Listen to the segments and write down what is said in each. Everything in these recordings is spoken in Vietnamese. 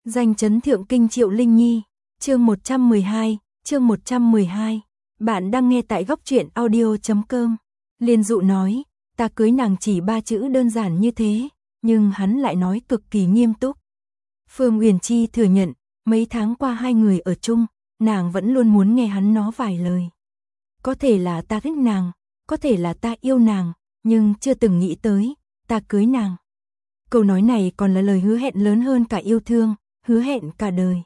Danh chấn thượng kinh Triệu Linh Nhi, chương 112. Bạn đang nghe tại góc truyện audio.com. Liên Dụ nói, ta cưới nàng chỉ 3 chữ đơn giản như thế, nhưng hắn lại nói cực kỳ nghiêm túc. Phương Uyển Chi thừa nhận, mấy tháng qua hai người ở chung, nàng vẫn luôn muốn nghe hắn nói vài lời. Có thể là ta thích nàng, có thể là ta yêu nàng, nhưng chưa từng nghĩ tới, ta cưới nàng. Câu nói này còn là lời hứa hẹn lớn hơn cả yêu thương, hứa hẹn cả đời.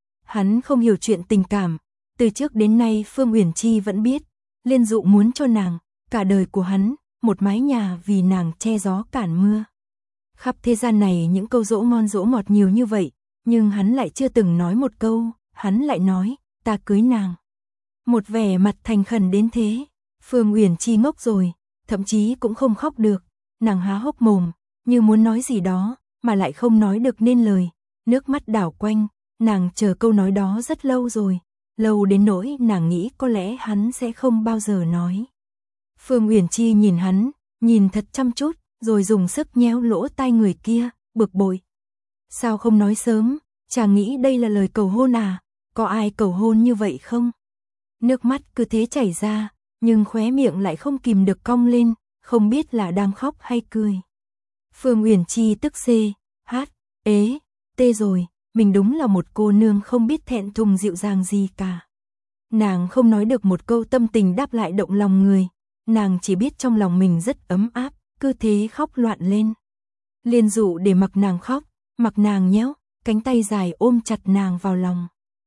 Hắn không hiểu chuyện tình cảm, từ trước đến nay Phương Uyển Chi vẫn biết, Liên Dụ muốn cho nàng, cả đời của hắn, một mái nhà vì nàng che gió cản mưa. Khắp thế gian này những câu dỗ ngon dỗ ngọt nhiều như vậy, nhưng hắn lại chưa từng nói một câu, hắn lại nói, ta cưới nàng. Một vẻ mặt thành khẩn đến thế, Phương Uyển Chi ngốc rồi, thậm chí cũng không khóc được, nàng há hốc mồm, như muốn nói gì đó, mà lại không nói được nên lời, nước mắt đảo quanh, nàng chờ câu nói đó rất lâu rồi, lâu đến nỗi nàng nghĩ có lẽ hắn sẽ không bao giờ nói. Phương Uyển Chi nhìn hắn, nhìn thật chăm chút, rồi dùng sức nhéo lỗ tai người kia, bực bội. Sao không nói sớm, chàng nghĩ đây là lời cầu hôn à, có ai cầu hôn như vậy không? Nước mắt cứ thế chảy ra, nhưng khóe miệng lại không kìm được cong lên, không biết là đang khóc hay cười. Phương Uyển Chi tức xê, hát, ế, tê rồi, mình đúng là một cô nương không biết thẹn thùng dịu dàng gì cả. Nàng không nói được một câu tâm tình đáp lại động lòng người, nàng chỉ biết trong lòng mình rất ấm áp, cứ thế khóc loạn lên. Liên Dụ để mặc nàng khóc, mặc nàng nhéo, cánh tay dài ôm chặt nàng vào lòng.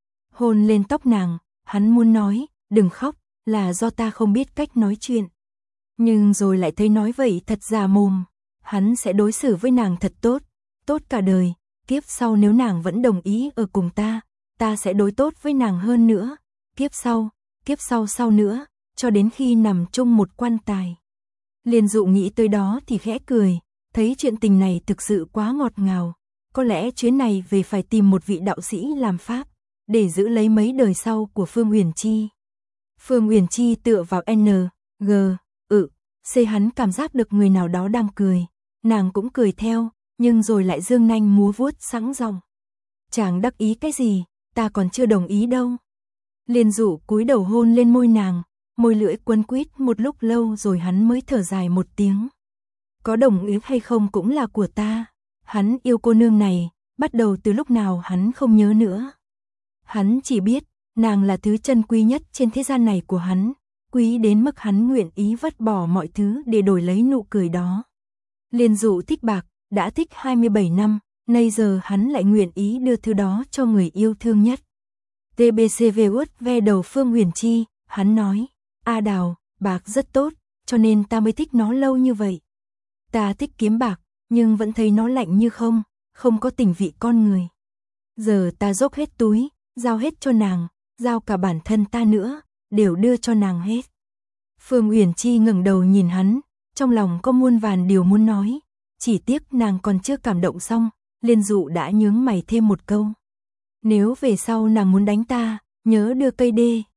Hôn lên tóc nàng, hắn muốn nói, đừng khóc, là do ta không biết cách nói chuyện. Nhưng rồi lại thấy nói vậy thật già mồm, hắn sẽ đối xử với nàng thật tốt, tốt cả đời, kiếp sau nếu nàng vẫn đồng ý ở cùng ta sẽ đối tốt với nàng hơn nữa, kiếp sau sau nữa, cho đến khi nằm chung một quan tài. Liên Dụ nghĩ tới đó thì khẽ cười, thấy chuyện tình này thực sự quá ngọt ngào, có lẽ chuyến này về phải tìm một vị đạo sĩ làm pháp, để giữ lấy mấy đời sau của Phương Uyển Chi. Phương Uyển Chi tựa vào C hắn cảm giác được người nào đó đang cười, nàng cũng cười theo, nhưng rồi lại dương nanh múa vuốt sẵn giọng. Chàng đắc ý cái gì, ta còn chưa đồng ý đâu. Liên Dụ cúi đầu hôn lên môi nàng, môi lưỡi quấn quýt một lúc lâu rồi hắn mới thở dài một tiếng. Có đồng ý hay không cũng là của ta, hắn yêu cô nương này, bắt đầu từ lúc nào hắn không nhớ nữa. Hắn chỉ biết, nàng là thứ chân quý nhất trên thế gian này của hắn, quý đến mức hắn nguyện ý vứt bỏ mọi thứ để đổi lấy nụ cười đó. Liên Dụ thích bạc, đã thích 27 năm, nay giờ hắn lại nguyện ý đưa thứ đó cho người yêu thương nhất. TBCV uất ve đầu Phương Uyển Chi, hắn nói, A Đào, bạc rất tốt, cho nên ta mới thích nó lâu như vậy. Ta thích kiếm bạc, nhưng vẫn thấy nó lạnh như không có tình vị con người. Giờ ta dốc hết túi, giao hết cho nàng, giao cả bản thân ta nữa, đều đưa cho nàng hết. Phương Uyển Chi ngẩng đầu nhìn hắn, trong lòng có muôn vàn điều muốn nói, chỉ tiếc nàng còn chưa cảm động xong, Liên Dụ đã nhướng mày thêm một câu. Nếu về sau nàng muốn đánh ta, nhớ đưa cây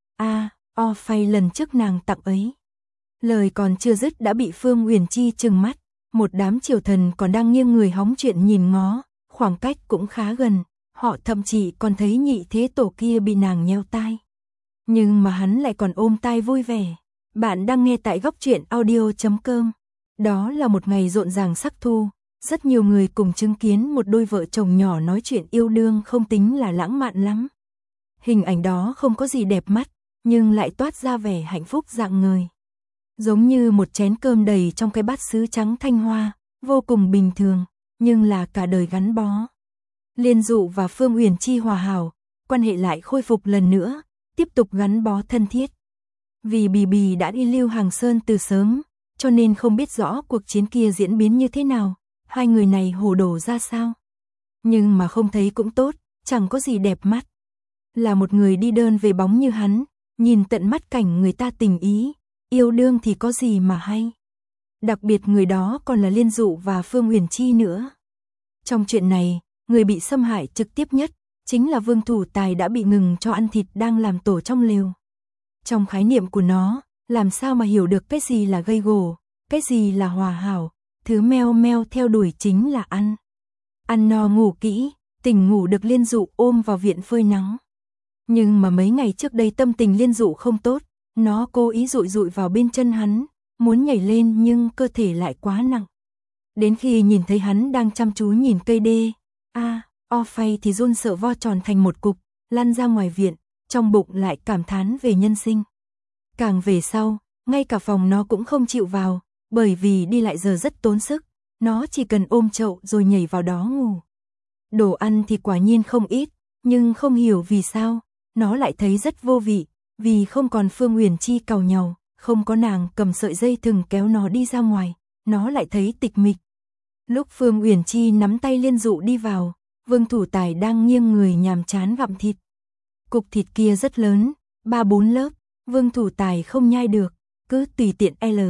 phay lần trước nàng tặng ấy. Lời còn chưa dứt đã bị Phương Uyển Chi trừng mắt, một đám triều thần còn đang nghiêng người hóng chuyện nhìn ngó, khoảng cách cũng khá gần, họ thậm chí còn thấy nhị thế tổ kia bị nàng nheo tai. Nhưng mà hắn lại còn ôm tai vui vẻ. Bạn đang nghe tại góc truyện audio.com. Đó là một ngày rộn ràng sắc thu, rất nhiều người cùng chứng kiến một đôi vợ chồng nhỏ nói chuyện yêu đương không tính là lãng mạn lắm. Hình ảnh đó không có gì đẹp mắt, nhưng lại toát ra vẻ hạnh phúc rạng ngời. Giống như một chén cơm đầy trong cái bát sứ trắng thanh hoa, vô cùng bình thường, nhưng là cả đời gắn bó. Liên Dụ và Phương Uyển Chi hòa hảo, quan hệ lại khôi phục lần nữa, tiếp tục gắn bó thân thiết. Vì Bì Bì đã đi Lưu Hàng Sơn từ sớm, cho nên không biết rõ cuộc chiến kia diễn biến như thế nào, hai người này hồ đồ ra sao. Nhưng mà không thấy cũng tốt, chẳng có gì đẹp mắt. Là một người đi đơn về bóng như hắn, nhìn tận mắt cảnh người ta tình ý, yêu đương thì có gì mà hay. Đặc biệt người đó còn là Liên Dụ và Phương Uyển Chi nữa. Trong chuyện này, người bị xâm hại trực tiếp nhất, chính là Vương Thủ Tài đã bị ngừng cho ăn thịt đang làm tổ trong lều. Trong khái niệm của nó, làm sao mà hiểu được cái gì là gây gổ, cái gì là hòa hảo, thứ meo meo theo đuổi chính là ăn. Ăn no ngủ kỹ, tỉnh ngủ được Liên Dụ ôm vào viện phơi nắng. Nhưng mà mấy ngày trước đây tâm tình Liên Dụ không tốt, nó cố ý dụi dụi vào bên chân hắn, muốn nhảy lên nhưng cơ thể lại quá nặng. Đến khi nhìn thấy hắn đang chăm chú nhìn cây đê, o phay thì run sợ vo tròn thành một cục, lăn ra ngoài viện, trong bụng lại cảm thán về nhân sinh. Càng về sau, ngay cả phòng nó cũng không chịu vào, bởi vì đi lại giờ rất tốn sức, nó chỉ cần ôm chậu rồi nhảy vào đó ngủ. Đồ ăn thì quả nhiên không ít, nhưng không hiểu vì sao, nó lại thấy rất vô vị, vì không còn Phương Uyển Chi càu nhàu, không có nàng cầm sợi dây thừng kéo nó đi ra ngoài, nó lại thấy tịch mịch. Lúc Phương Uyển Chi nắm tay Liên Dụ đi vào, Vương Thủ Tài đang nghiêng người nhàm chán gặm thịt. Cục thịt kia rất lớn, 3-4 lớp, Vương Thủ Tài không nhai được, cứ tùy tiện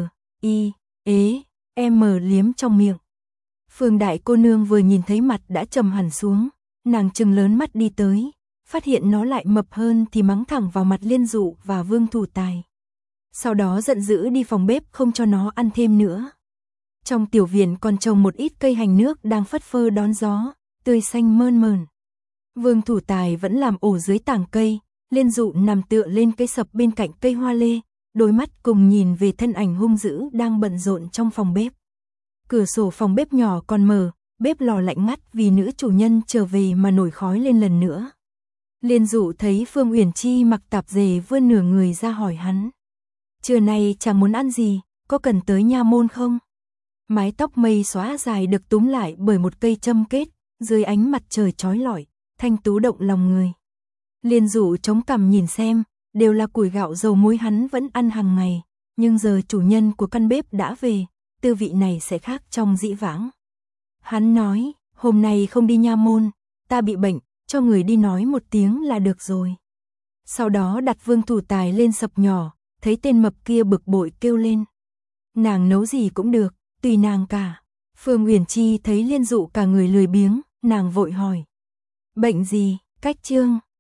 liếm trong miệng. Phương đại cô nương vừa nhìn thấy mặt đã trầm hẳn xuống, nàng trừng lớn mắt đi tới, phát hiện nó lại mập hơn thì mắng thẳng vào mặt Liên Dụ và Vương Thủ Tài. Sau đó giận dữ đi phòng bếp không cho nó ăn thêm nữa. Trong tiểu viện còn trồng một ít cây hành nước đang phất phơ đón gió, tươi xanh mơn mởn. Vương Thủ Tài vẫn làm ổ dưới tảng cây, Liên Dụ nằm tựa lên cây sập bên cạnh cây hoa lê, đôi mắt cùng nhìn về thân ảnh hung dữ đang bận rộn trong phòng bếp. Cửa sổ phòng bếp nhỏ còn mở, bếp lò lạnh ngắt vì nữ chủ nhân trở về mà nổi khói lên lần nữa. Liên Dụ thấy Phương Uyển Chi mặc tạp dề vươn nửa người ra hỏi hắn. Trưa nay chàng muốn ăn gì, có cần tới nha môn không? Mái tóc mây xóa dài được túm lại bởi một cây châm kết, dưới ánh mặt trời chói lọi, thanh tú động lòng người. Liên Dụ chống cằm nhìn xem, đều là củi gạo dầu muối hắn vẫn ăn hàng ngày, nhưng giờ chủ nhân của căn bếp đã về, tư vị này sẽ khác trong dĩ vãng. Hắn nói, hôm nay không đi nha môn, ta bị bệnh, cho người đi nói một tiếng là được rồi. Sau đó đặt Vương Thủ Tài lên sập nhỏ, thấy tên mập kia bực bội kêu lên. Nàng nấu gì cũng được, tùy nàng cả. Phương Uyển Chi thấy Liên Dụ cả người lười biếng, nàng vội hỏi. Bệnh gì, cách chương.